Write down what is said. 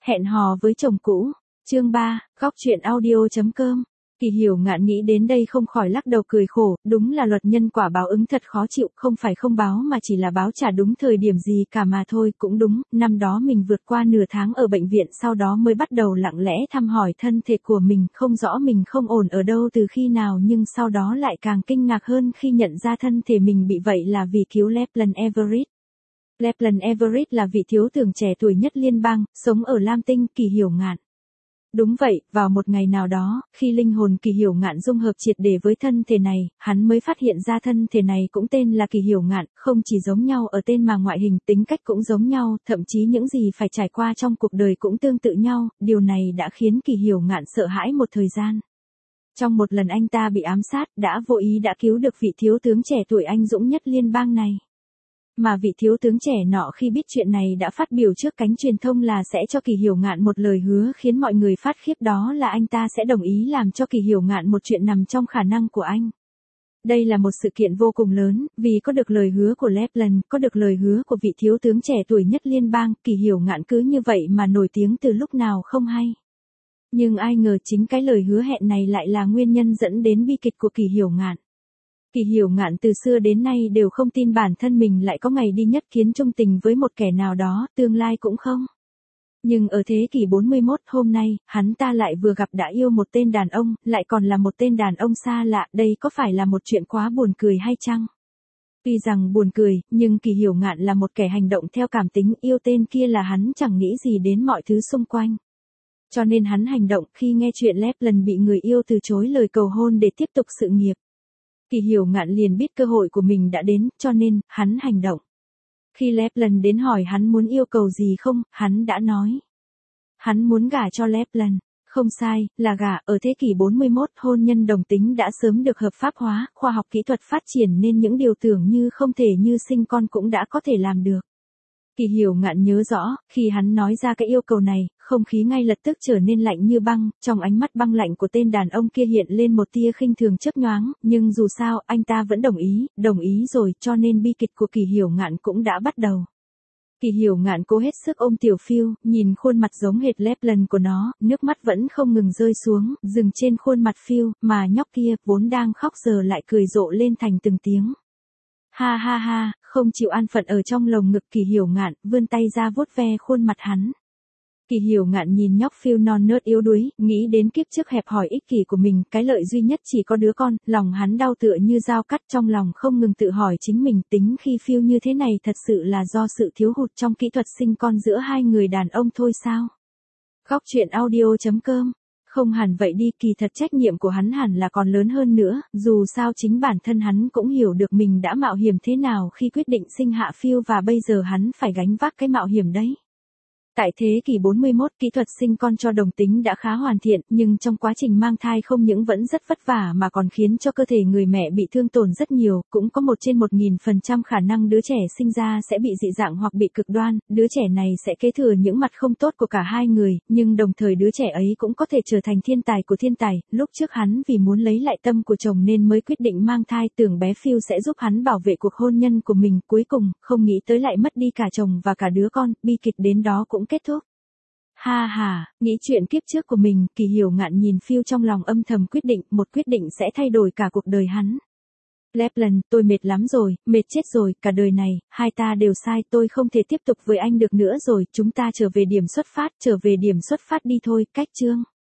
Hẹn hò với chồng cũ. Chương 3, góc truyện audio.com. Kỳ Hiểu Ngạn nghĩ đến đây không khỏi lắc đầu cười khổ, đúng là luật nhân quả báo ứng thật khó chịu, không phải không báo mà chỉ là báo trả đúng thời điểm gì cả mà thôi. Cũng đúng, năm đó mình vượt qua nửa tháng ở bệnh viện, sau đó mới bắt đầu lặng lẽ thăm hỏi thân thể của mình, không rõ mình không ổn ở đâu từ khi nào, nhưng sau đó lại càng kinh ngạc hơn khi nhận ra thân thể mình bị vậy là vì cứu Lachlan Everett. Lachlan Everett là vị thiếu tưởng trẻ tuổi nhất liên bang, sống ở Lam Tinh. Kỳ Hiểu Ngạn. Đúng vậy, vào một ngày nào đó, khi linh hồn Kỳ Hiểu Ngạn dung hợp triệt để với thân thể này, hắn mới phát hiện ra thân thể này cũng tên là Kỳ Hiểu Ngạn, không chỉ giống nhau ở tên mà ngoại hình, tính cách cũng giống nhau, thậm chí những gì phải trải qua trong cuộc đời cũng tương tự nhau, điều này đã khiến Kỳ Hiểu Ngạn sợ hãi một thời gian. Trong một lần anh ta bị ám sát, đã vô ý đã cứu được vị thiếu tướng trẻ tuổi anh dũng nhất liên bang này. Mà vị thiếu tướng trẻ nọ khi biết chuyện này đã phát biểu trước cánh truyền thông là sẽ cho Kỳ Hiểu Ngạn một lời hứa khiến mọi người phát khiếp, đó là anh ta sẽ đồng ý làm cho Kỳ Hiểu Ngạn một chuyện nằm trong khả năng của anh. Đây là một sự kiện vô cùng lớn, vì có được lời hứa của Lachlan, có được lời hứa của vị thiếu tướng trẻ tuổi nhất liên bang, Kỳ Hiểu Ngạn cứ như vậy mà nổi tiếng từ lúc nào không hay. Nhưng ai ngờ chính cái lời hứa hẹn này lại là nguyên nhân dẫn đến bi kịch của Kỳ Hiểu Ngạn. Kỳ Hiểu Ngạn từ xưa đến nay đều không tin bản thân mình lại có ngày đi nhất kiến chung tình với một kẻ nào đó, tương lai cũng không. Nhưng ở thế kỷ 41 hôm nay, hắn ta lại vừa gặp đã yêu một tên đàn ông, lại còn là một tên đàn ông xa lạ, đây có phải là một chuyện quá buồn cười hay chăng? Tuy rằng buồn cười, nhưng Kỳ Hiểu Ngạn là một kẻ hành động theo cảm tính, yêu tên kia là hắn chẳng nghĩ gì đến mọi thứ xung quanh. Cho nên hắn hành động khi nghe chuyện Lachlan bị người yêu từ chối lời cầu hôn để tiếp tục sự nghiệp. Kỳ Hiểu Ngạn liền biết cơ hội của mình đã đến, cho nên, hắn hành động. Khi Lachlan đến hỏi hắn muốn yêu cầu gì không, hắn đã nói. Hắn muốn gả cho Lachlan. Không sai, là gả. Ở thế kỷ 41, hôn nhân đồng tính đã sớm được hợp pháp hóa, khoa học kỹ thuật phát triển nên những điều tưởng như không thể như sinh con cũng đã có thể làm được. Kỳ Hiểu Ngạn nhớ rõ, khi hắn nói ra cái yêu cầu này, không khí ngay lập tức trở nên lạnh như băng, trong ánh mắt băng lạnh của tên đàn ông kia hiện lên một tia khinh thường chớp nhoáng, nhưng dù sao, anh ta vẫn đồng ý rồi, cho nên bi kịch của Kỳ Hiểu Ngạn cũng đã bắt đầu. Kỳ Hiểu Ngạn cố hết sức ôm tiểu Phiêu, nhìn khuôn mặt giống hệt Lachlan của nó, nước mắt vẫn không ngừng rơi xuống, dừng trên khuôn mặt Phiêu, mà nhóc kia, vốn đang khóc giờ lại cười rộ lên thành từng tiếng. Ha ha ha, không chịu an phận ở trong lồng ngực Kỳ Hiểu Ngạn, vươn tay ra vuốt ve khuôn mặt hắn. Kỳ Hiểu Ngạn nhìn nhóc Phiêu non nớt yếu đuối, nghĩ đến kiếp trước hẹp hòi ích kỷ của mình, cái lợi duy nhất chỉ có đứa con, lòng hắn đau tựa như dao cắt, trong lòng không ngừng tự hỏi chính mình, tính khi Phiêu như thế này thật sự là do sự thiếu hụt trong kỹ thuật sinh con giữa hai người đàn ông thôi sao? Góc truyện audio.com. Không hẳn vậy đi, kỳ thật trách nhiệm của hắn hẳn là còn lớn hơn nữa, dù sao chính bản thân hắn cũng hiểu được mình đã mạo hiểm thế nào khi quyết định sinh hạ Phiêu và bây giờ hắn phải gánh vác cái mạo hiểm đấy. Tại thế kỷ 41, kỹ thuật sinh con cho đồng tính đã khá hoàn thiện, nhưng trong quá trình mang thai không những vẫn rất vất vả mà còn khiến cho cơ thể người mẹ bị thương tổn rất nhiều, cũng có trên 1000% khả năng đứa trẻ sinh ra sẽ bị dị dạng hoặc bị cực đoan, đứa trẻ này sẽ kế thừa những mặt không tốt của cả hai người, nhưng đồng thời đứa trẻ ấy cũng có thể trở thành thiên tài của thiên tài. Lúc trước hắn vì muốn lấy lại tâm của chồng nên mới quyết định mang thai, tưởng bé Phiêu sẽ giúp hắn bảo vệ cuộc hôn nhân của mình, cuối cùng, không nghĩ tới lại mất đi cả chồng và cả đứa con, bi kịch đến đó cũng kết thúc. Ha ha, nghĩ chuyện kiếp trước của mình, Kỳ Hiểu Ngạn nhìn Phiêu trong lòng âm thầm quyết định, một quyết định sẽ thay đổi cả cuộc đời hắn. Lachlan, tôi mệt lắm rồi, mệt chết rồi, cả đời này, hai ta đều sai, tôi không thể tiếp tục với anh được nữa rồi, chúng ta trở về điểm xuất phát đi thôi, cách chương.